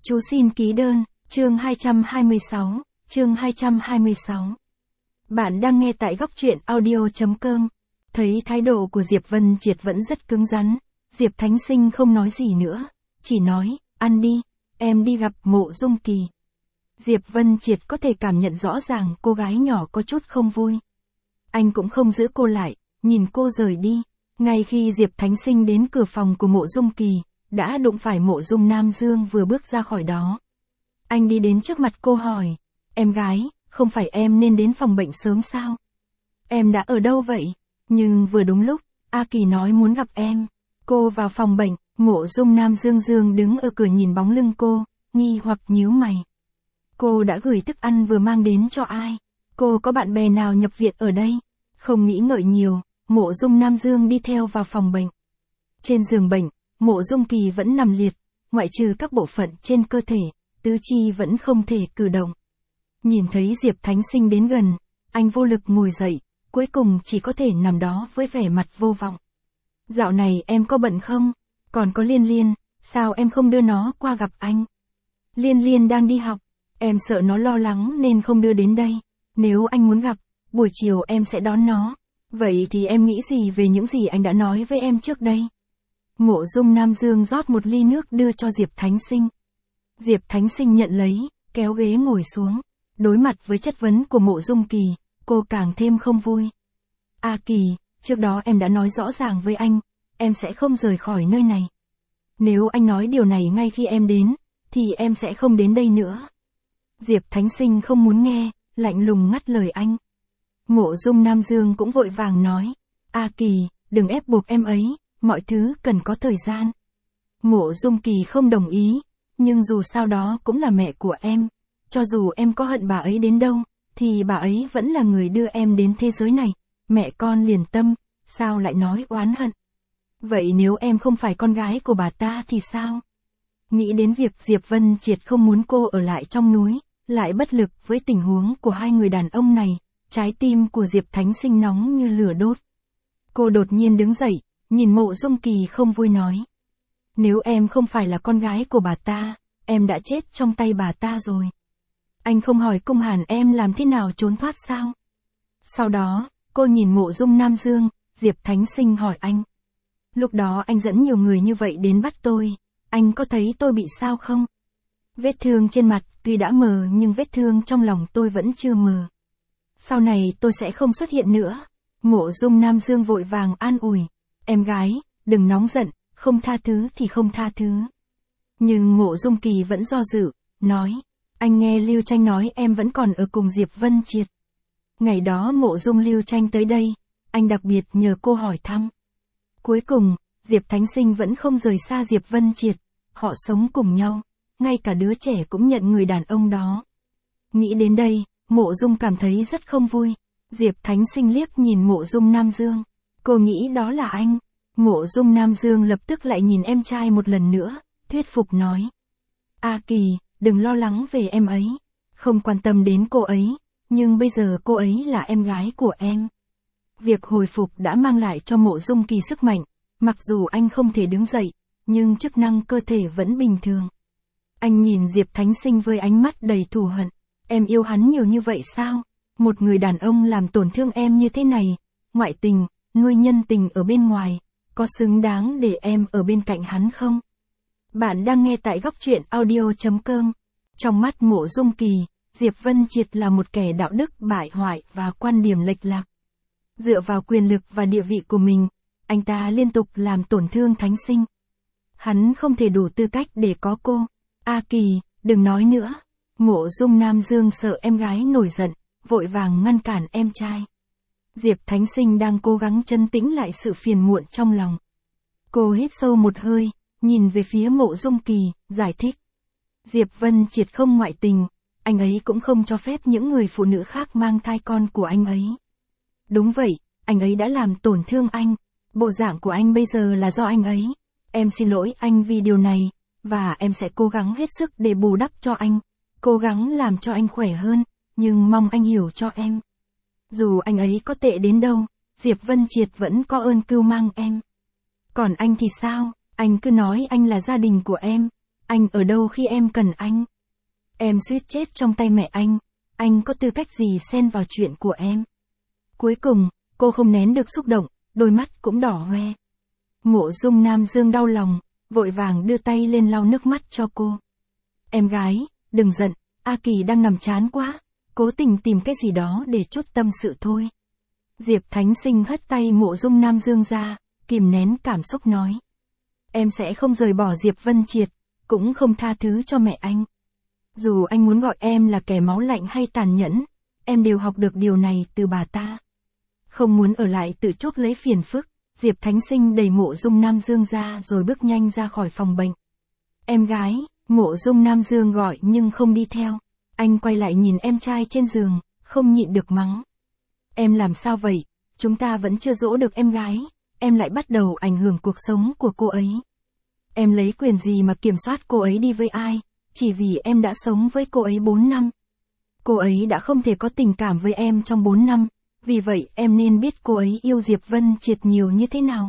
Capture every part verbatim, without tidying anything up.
Chú xin ký đơn, chương hai trăm hai mươi sáu, chương hai trăm hai mươi sáu. Bạn đang nghe tại góc truyện audio chấm com. Thấy thái độ của Diệp Vân Triệt vẫn rất cứng rắn, Diệp Thánh Sinh không nói gì nữa, chỉ nói, ăn đi, em đi gặp Mộ Dung Kỳ. Diệp Vân Triệt có thể cảm nhận rõ ràng cô gái nhỏ có chút không vui. Anh cũng không giữ cô lại, nhìn cô rời đi. Ngay khi Diệp Thánh Sinh đến cửa phòng của Mộ Dung Kỳ, đã đụng phải Mộ Dung Nam Dương vừa bước ra khỏi đó. Anh đi đến trước mặt cô hỏi, em gái, không phải em nên đến phòng bệnh sớm sao? Em đã ở đâu vậy? Nhưng vừa đúng lúc, A Kỳ nói muốn gặp em. Cô vào phòng bệnh, Mộ Dung Nam Dương Dương đứng ở cửa nhìn bóng lưng cô, nghi hoặc nhíu mày. Cô đã gửi thức ăn vừa mang đến cho ai? Cô có bạn bè nào nhập viện ở đây? Không nghĩ ngợi nhiều, Mộ Dung Nam Dương đi theo vào phòng bệnh. Trên giường bệnh, Mộ Dung Kỳ vẫn nằm liệt, ngoại trừ các bộ phận trên cơ thể, tứ chi vẫn không thể cử động. Nhìn thấy Diệp Thánh Sinh đến gần, anh vô lực ngồi dậy, cuối cùng chỉ có thể nằm đó với vẻ mặt vô vọng. Dạo này em có bận không? Còn có Liên Liên, sao em không đưa nó qua gặp anh? Liên Liên đang đi học, em sợ nó lo lắng nên không đưa đến đây. Nếu anh muốn gặp, buổi chiều em sẽ đón nó. Vậy thì em nghĩ gì về những gì anh đã nói với em trước đây? Mộ Dung Nam Dương rót một ly nước đưa cho Diệp Thánh Sinh. Diệp Thánh Sinh nhận lấy, kéo ghế ngồi xuống. Đối mặt với chất vấn của Mộ Dung Kỳ, cô càng thêm không vui. A Kỳ, trước đó em đã nói rõ ràng với anh, em sẽ không rời khỏi nơi này. Nếu anh nói điều này ngay khi em đến, thì em sẽ không đến đây nữa. Diệp Thánh Sinh không muốn nghe, lạnh lùng ngắt lời anh. Mộ Dung Nam Dương cũng vội vàng nói, A Kỳ, đừng ép buộc em ấy, mọi thứ cần có thời gian. Mộ Dung Kỳ không đồng ý, nhưng dù sao đó cũng là mẹ của em. Cho dù em có hận bà ấy đến đâu, thì bà ấy vẫn là người đưa em đến thế giới này. Mẹ con liền tâm, sao lại nói oán hận? Vậy nếu em không phải con gái của bà ta thì sao? Nghĩ đến việc Diệp Vân Triệt không muốn cô ở lại trong núi, lại bất lực với tình huống của hai người đàn ông này, trái tim của Diệp Thánh Sinh nóng như lửa đốt. Cô đột nhiên đứng dậy, nhìn Mộ Dung Kỳ không vui nói. Nếu em không phải là con gái của bà ta, em đã chết trong tay bà ta rồi. Anh không hỏi Cung Hàn em làm thế nào trốn thoát sao? Sau đó, cô nhìn Mộ Dung Nam Dương, Diệp Thánh Sinh hỏi anh. Lúc đó anh dẫn nhiều người như vậy đến bắt tôi, anh có thấy tôi bị sao không? Vết thương trên mặt tuy đã mờ nhưng vết thương trong lòng tôi vẫn chưa mờ. Sau này tôi sẽ không xuất hiện nữa. Mộ Dung Nam Dương vội vàng an ủi. Em gái, đừng nóng giận, không tha thứ thì không tha thứ. Nhưng Mộ Dung Kỳ vẫn do dự, nói. Anh nghe Lưu Tranh nói em vẫn còn ở cùng Diệp Vân Triệt. Ngày đó Mộ Dung Lưu Tranh tới đây, anh đặc biệt nhờ cô hỏi thăm. Cuối cùng, Diệp Thánh Sinh vẫn không rời xa Diệp Vân Triệt. Họ sống cùng nhau, ngay cả đứa trẻ cũng nhận người đàn ông đó. Nghĩ đến đây, Mộ Dung cảm thấy rất không vui. Diệp Thánh Sinh liếc nhìn Mộ Dung Nam Dương. Cô nghĩ đó là anh. Mộ Dung Nam Dương lập tức lại nhìn em trai một lần nữa, thuyết phục nói. A Kỳ, đừng lo lắng về em ấy. Không quan tâm đến cô ấy, nhưng bây giờ cô ấy là em gái của em. Việc hồi phục đã mang lại cho Mộ Dung Kỳ sức mạnh. Mặc dù anh không thể đứng dậy, nhưng chức năng cơ thể vẫn bình thường. Anh nhìn Diệp Thánh Sinh với ánh mắt đầy thù hận. Em yêu hắn nhiều như vậy sao? Một người đàn ông làm tổn thương em như thế này, ngoại tình, nuôi nhân tình ở bên ngoài, có xứng đáng để em ở bên cạnh hắn không? Bạn đang nghe tại góc truyện audio chấm com. Trong mắt Mộ Dung Kỳ, Diệp Vân Triệt là một kẻ đạo đức bại hoại và quan điểm lệch lạc. Dựa vào quyền lực và địa vị của mình, anh ta liên tục làm tổn thương Thánh Sinh. Hắn không thể đủ tư cách để có cô. A Kỳ, đừng nói nữa. Mộ Dung Nam Dương sợ em gái nổi giận, vội vàng ngăn cản em trai. Diệp Thánh Sinh đang cố gắng trấn tĩnh lại sự phiền muộn trong lòng. Cô hít sâu một hơi, nhìn về phía Mộ Dung Kỳ, giải thích. Diệp Vân Triệt không ngoại tình, anh ấy cũng không cho phép những người phụ nữ khác mang thai con của anh ấy. Đúng vậy, anh ấy đã làm tổn thương anh, bộ dạng của anh bây giờ là do anh ấy. Em xin lỗi anh vì điều này, và em sẽ cố gắng hết sức để bù đắp cho anh, cố gắng làm cho anh khỏe hơn, nhưng mong anh hiểu cho em. Dù anh ấy có tệ đến đâu, Diệp Vân Triệt vẫn có ơn cưu mang em. Còn anh thì sao? Anh cứ nói anh là gia đình của em, anh ở đâu khi em cần anh? Em suýt chết trong tay mẹ anh, anh có tư cách gì xen vào chuyện của em? Cuối cùng, cô không nén được xúc động, đôi mắt cũng đỏ hoe. Mộ Dung Nam Dương đau lòng, vội vàng đưa tay lên lau nước mắt cho cô. Em gái, đừng giận, A Kỳ đang nằm chán quá, cố tình tìm cái gì đó để chút tâm sự thôi. Diệp Thánh Sinh hất tay Mộ Dung Nam Dương ra, kìm nén cảm xúc nói. Em sẽ không rời bỏ Diệp Vân Triệt, cũng không tha thứ cho mẹ anh. Dù anh muốn gọi em là kẻ máu lạnh hay tàn nhẫn, em đều học được điều này từ bà ta. Không muốn ở lại tự chuốc lấy phiền phức, Diệp Thánh Sinh đẩy Mộ Dung Nam Dương ra rồi bước nhanh ra khỏi phòng bệnh. Em gái, Mộ Dung Nam Dương gọi nhưng không đi theo. Anh quay lại nhìn em trai trên giường, không nhịn được mắng. Em làm sao vậy, chúng ta vẫn chưa dỗ được em gái, em lại bắt đầu ảnh hưởng cuộc sống của cô ấy. Em lấy quyền gì mà kiểm soát cô ấy đi với ai, chỉ vì em đã sống với cô ấy bốn năm. Cô ấy đã không thể có tình cảm với em trong bốn năm, vì vậy em nên biết cô ấy yêu Diệp Vân Triệt nhiều như thế nào.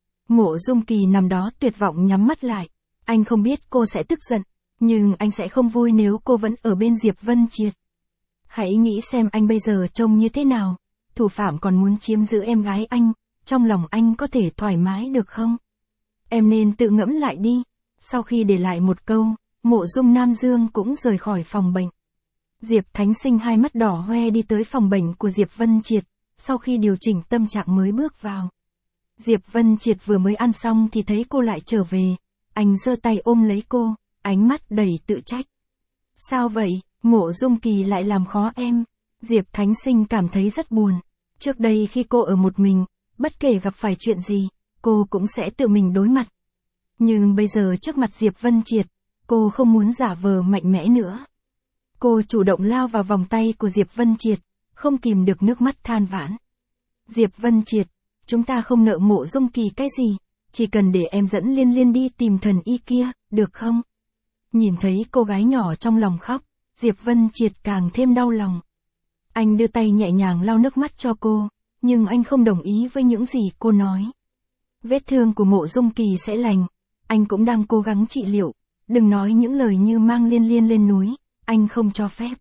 Mộ Dung Kỳ nằm đó tuyệt vọng nhắm mắt lại, anh không biết cô sẽ tức giận, nhưng anh sẽ không vui nếu cô vẫn ở bên Diệp Vân Triệt. Hãy nghĩ xem anh bây giờ trông như thế nào, thủ phạm còn muốn chiếm giữ em gái anh, trong lòng anh có thể thoải mái được không? Em nên tự ngẫm lại đi. Sau khi để lại một câu, Mộ Dung Nam Dương cũng rời khỏi phòng bệnh. Diệp Thánh Sinh hai mắt đỏ hoe đi tới phòng bệnh của Diệp Vân Triệt, sau khi điều chỉnh tâm trạng mới bước vào. Diệp Vân Triệt vừa mới ăn xong thì thấy cô lại trở về, anh giơ tay ôm lấy cô, ánh mắt đầy tự trách. Sao vậy, Mộ Dung Kỳ lại làm khó em? Diệp Thánh Sinh cảm thấy rất buồn. Trước đây khi cô ở một mình, bất kể gặp phải chuyện gì, cô cũng sẽ tự mình đối mặt. Nhưng bây giờ trước mặt Diệp Vân Triệt, cô không muốn giả vờ mạnh mẽ nữa. Cô chủ động lao vào vòng tay của Diệp Vân Triệt, không kìm được nước mắt than vãn. Diệp Vân Triệt, chúng ta không nợ Mộ Dung Kỳ cái gì, chỉ cần để em dẫn Liên Liên đi tìm thần y kia, được không? Nhìn thấy cô gái nhỏ trong lòng khóc, Diệp Vân Triệt càng thêm đau lòng. Anh đưa tay nhẹ nhàng lau nước mắt cho cô, nhưng anh không đồng ý với những gì cô nói. Vết thương của Mộ Dung Kỳ sẽ lành, anh cũng đang cố gắng trị liệu, đừng nói những lời như mang Liên Liên lên núi, anh không cho phép.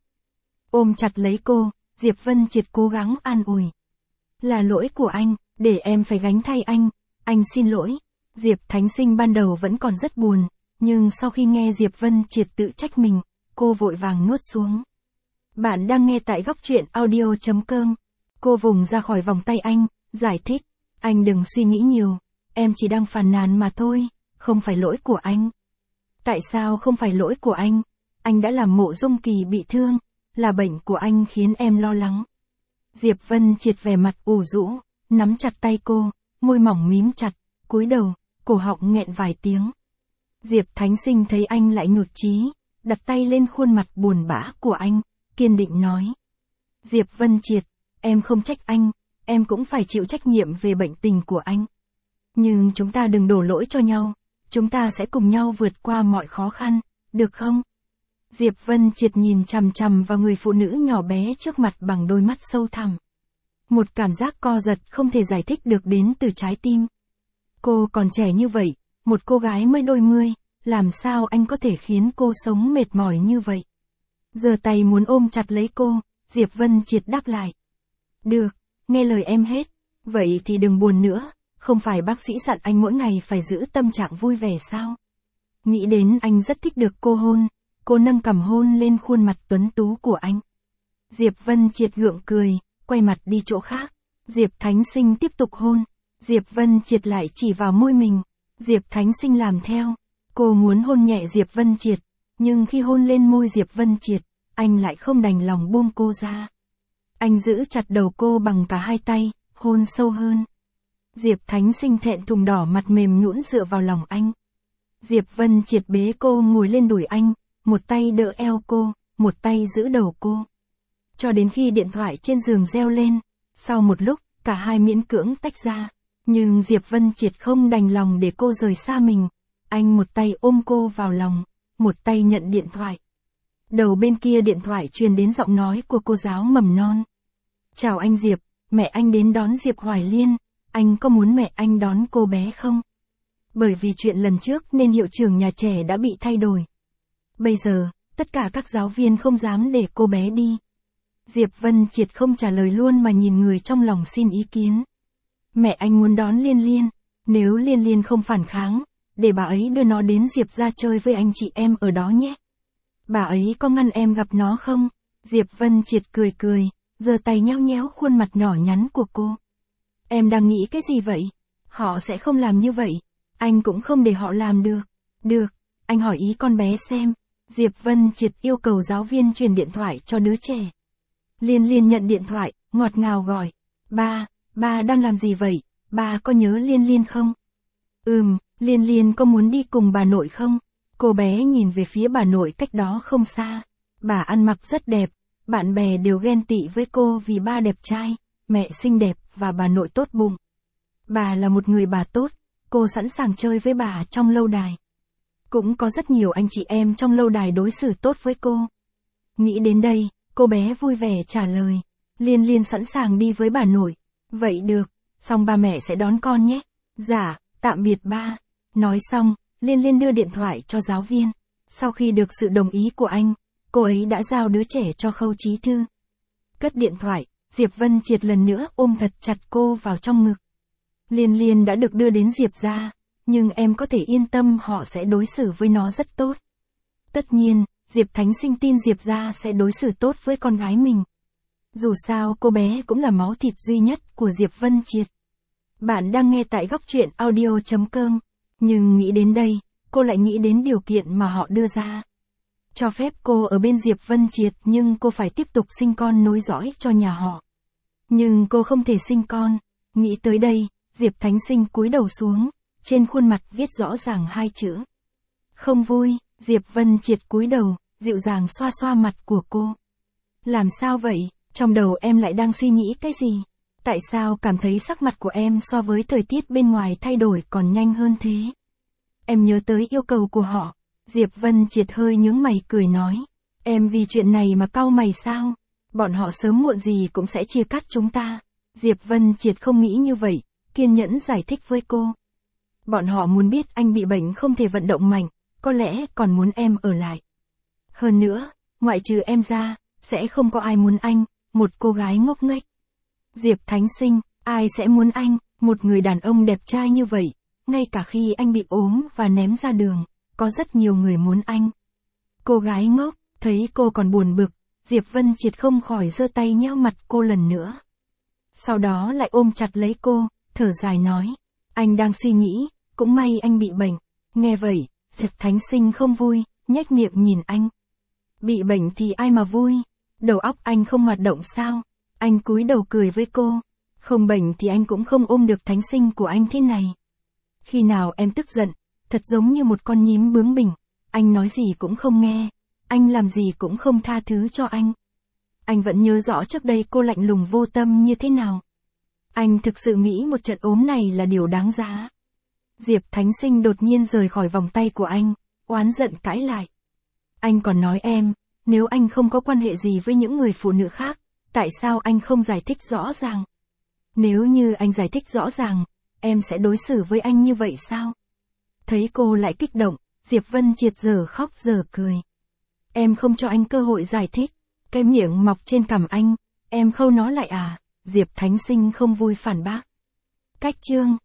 Ôm chặt lấy cô, Diệp Vân Triệt cố gắng an ủi. Là lỗi của anh, để em phải gánh thay anh, anh xin lỗi. Diệp Thánh Sinh ban đầu vẫn còn rất buồn, nhưng sau khi nghe Diệp Vân Triệt tự trách mình, cô vội vàng nuốt xuống. Bạn đang nghe tại góc truyện audio chấm com. Cô vùng ra khỏi vòng tay anh, giải thích. Anh đừng suy nghĩ nhiều, em chỉ đang phàn nàn mà thôi, không phải lỗi của anh. Tại sao không phải lỗi của anh? Anh đã làm Mộ Dung Kỳ bị thương, là bệnh của anh khiến em lo lắng. Diệp Vân Triệt vẻ mặt ủ rũ, nắm chặt tay cô, môi mỏng mím chặt, cúi đầu, cổ họng nghẹn vài tiếng. Diệp Thánh Sinh thấy anh lại nhụt chí, đặt tay lên khuôn mặt buồn bã của anh, kiên định nói. Diệp Vân Triệt, em không trách anh, em cũng phải chịu trách nhiệm về bệnh tình của anh. Nhưng chúng ta đừng đổ lỗi cho nhau, chúng ta sẽ cùng nhau vượt qua mọi khó khăn, được không? Diệp Vân Triệt nhìn chằm chằm vào người phụ nữ nhỏ bé trước mặt bằng đôi mắt sâu thẳm. Một cảm giác co giật không thể giải thích được đến từ trái tim. Cô còn trẻ như vậy, một cô gái mới đôi mươi, làm sao anh có thể khiến cô sống mệt mỏi như vậy? Giơ tay muốn ôm chặt lấy cô, Diệp Vân Triệt đáp lại. Được, nghe lời em hết, vậy thì đừng buồn nữa, không phải bác sĩ dặn anh mỗi ngày phải giữ tâm trạng vui vẻ sao? Nghĩ đến anh rất thích được cô hôn, cô nâng cằm hôn lên khuôn mặt tuấn tú của anh. Diệp Vân Triệt gượng cười, quay mặt đi chỗ khác. Diệp Thánh Sinh tiếp tục hôn, Diệp Vân Triệt lại chỉ vào môi mình. Diệp Thánh Sinh làm theo, cô muốn hôn nhẹ Diệp Vân Triệt, nhưng khi hôn lên môi Diệp Vân Triệt, anh lại không đành lòng buông cô ra. Anh giữ chặt đầu cô bằng cả hai tay, hôn sâu hơn. Diệp Thánh Sinh thẹn thùng đỏ mặt mềm nhũn dựa vào lòng anh. Diệp Vân Triệt bế cô ngồi lên đùi anh, một tay đỡ eo cô, một tay giữ đầu cô. Cho đến khi điện thoại trên giường reo lên, sau một lúc, cả hai miễn cưỡng tách ra. Nhưng Diệp Vân Triệt không đành lòng để cô rời xa mình. Anh một tay ôm cô vào lòng, một tay nhận điện thoại. Đầu bên kia điện thoại truyền đến giọng nói của cô giáo mầm non. Chào anh Diệp, mẹ anh đến đón Diệp Hoài Liên, anh có muốn mẹ anh đón cô bé không? Bởi vì chuyện lần trước nên hiệu trưởng nhà trẻ đã bị thay đổi. Bây giờ, tất cả các giáo viên không dám để cô bé đi. Diệp Vân Triệt không trả lời luôn mà nhìn người trong lòng xin ý kiến. Mẹ anh muốn đón Liên Liên, nếu Liên Liên không phản kháng, để bà ấy đưa nó đến Diệp ra chơi với anh chị em ở đó nhé. Bà ấy có ngăn em gặp nó không? Diệp Vân Triệt cười cười, giơ tay nhéo nhéo khuôn mặt nhỏ nhắn của cô. Em đang nghĩ cái gì vậy? Họ sẽ không làm như vậy. Anh cũng không để họ làm được. Được, anh hỏi ý con bé xem. Diệp Vân Triệt yêu cầu giáo viên truyền điện thoại cho đứa trẻ. Liên Liên nhận điện thoại, ngọt ngào gọi. Ba, ba đang làm gì vậy? Ba có nhớ Liên Liên không? Ừm, Liên Liên có muốn đi cùng bà nội không? Cô bé nhìn về phía bà nội cách đó không xa. Bà ăn mặc rất đẹp, bạn bè đều ghen tị với cô vì ba đẹp trai, mẹ xinh đẹp và bà nội tốt bụng. Bà là một người bà tốt, cô sẵn sàng chơi với bà trong lâu đài. Cũng có rất nhiều anh chị em trong lâu đài đối xử tốt với cô. Nghĩ đến đây, cô bé vui vẻ trả lời. Liên Liên sẵn sàng đi với bà nội. Vậy được, xong ba mẹ sẽ đón con nhé. Dạ, tạm biệt ba. Nói xong, Liên Liên đưa điện thoại cho giáo viên. Sau khi được sự đồng ý của anh, cô ấy đã giao đứa trẻ cho Khâu Chí Thư. Cất điện thoại, Diệp Vân Triệt lần nữa ôm thật chặt cô vào trong ngực. Liên Liên đã được đưa đến Diệp ra, nhưng em có thể yên tâm họ sẽ đối xử với nó rất tốt. Tất nhiên, Diệp Thánh Sinh tin Diệp ra sẽ đối xử tốt với con gái mình. Dù sao cô bé cũng là máu thịt duy nhất của Diệp Vân Triệt. Bạn đang nghe tại góc truyện audio chấm com, nhưng nghĩ đến đây, cô lại nghĩ đến điều kiện mà họ đưa ra. Cho phép cô ở bên Diệp Vân Triệt nhưng cô phải tiếp tục sinh con nối dõi cho nhà họ. Nhưng cô không thể sinh con. Nghĩ tới đây, Diệp Thánh Sinh cúi đầu xuống, trên khuôn mặt viết rõ ràng hai chữ. Không vui. Diệp Vân Triệt cúi đầu, dịu dàng xoa xoa mặt của cô. Làm sao vậy? Trong đầu em lại đang suy nghĩ cái gì? Tại sao cảm thấy sắc mặt của em so với thời tiết bên ngoài thay đổi còn nhanh hơn thế? Em nhớ tới yêu cầu của họ. Diệp Vân Triệt hơi nhướng mày cười nói. Em vì chuyện này mà cau mày sao? Bọn họ sớm muộn gì cũng sẽ chia cắt chúng ta. Diệp Vân Triệt không nghĩ như vậy, kiên nhẫn giải thích với cô. Bọn họ muốn biết anh bị bệnh không thể vận động mạnh, có lẽ còn muốn em ở lại. Hơn nữa, ngoại trừ em ra, sẽ không có ai muốn anh, một cô gái ngốc nghếch. Diệp Thánh Sinh, ai sẽ muốn anh, một người đàn ông đẹp trai như vậy, ngay cả khi anh bị ốm và ném ra đường, có rất nhiều người muốn anh. Cô gái ngốc, thấy cô còn buồn bực, Diệp Vân Triệt không khỏi giơ tay nhéo mặt cô lần nữa. Sau đó lại ôm chặt lấy cô, thở dài nói, anh đang suy nghĩ, cũng may anh bị bệnh. Nghe vậy, Diệp Thánh Sinh không vui, nhếch miệng nhìn anh. Bị bệnh thì ai mà vui, đầu óc anh không hoạt động sao? Anh cúi đầu cười với cô, không bệnh thì anh cũng không ôm được Thánh Sinh của anh thế này. Khi nào em tức giận, thật giống như một con nhím bướng bỉnh, anh nói gì cũng không nghe, anh làm gì cũng không tha thứ cho anh. Anh vẫn nhớ rõ trước đây cô lạnh lùng vô tâm như thế nào. Anh thực sự nghĩ một trận ốm này là điều đáng giá. Diệp Thánh Sinh đột nhiên rời khỏi vòng tay của anh, oán giận cãi lại. Anh còn nói em, nếu anh không có quan hệ gì với những người phụ nữ khác, tại sao anh không giải thích rõ ràng? Nếu như anh giải thích rõ ràng, em sẽ đối xử với anh như vậy sao? Thấy cô lại kích động, Diệp Vân Triệt giờ khóc giờ cười. Em không cho anh cơ hội giải thích, cái miệng mọc trên cằm anh, em khâu nó lại à? Diệp Thánh Sinh không vui phản bác. Cách chương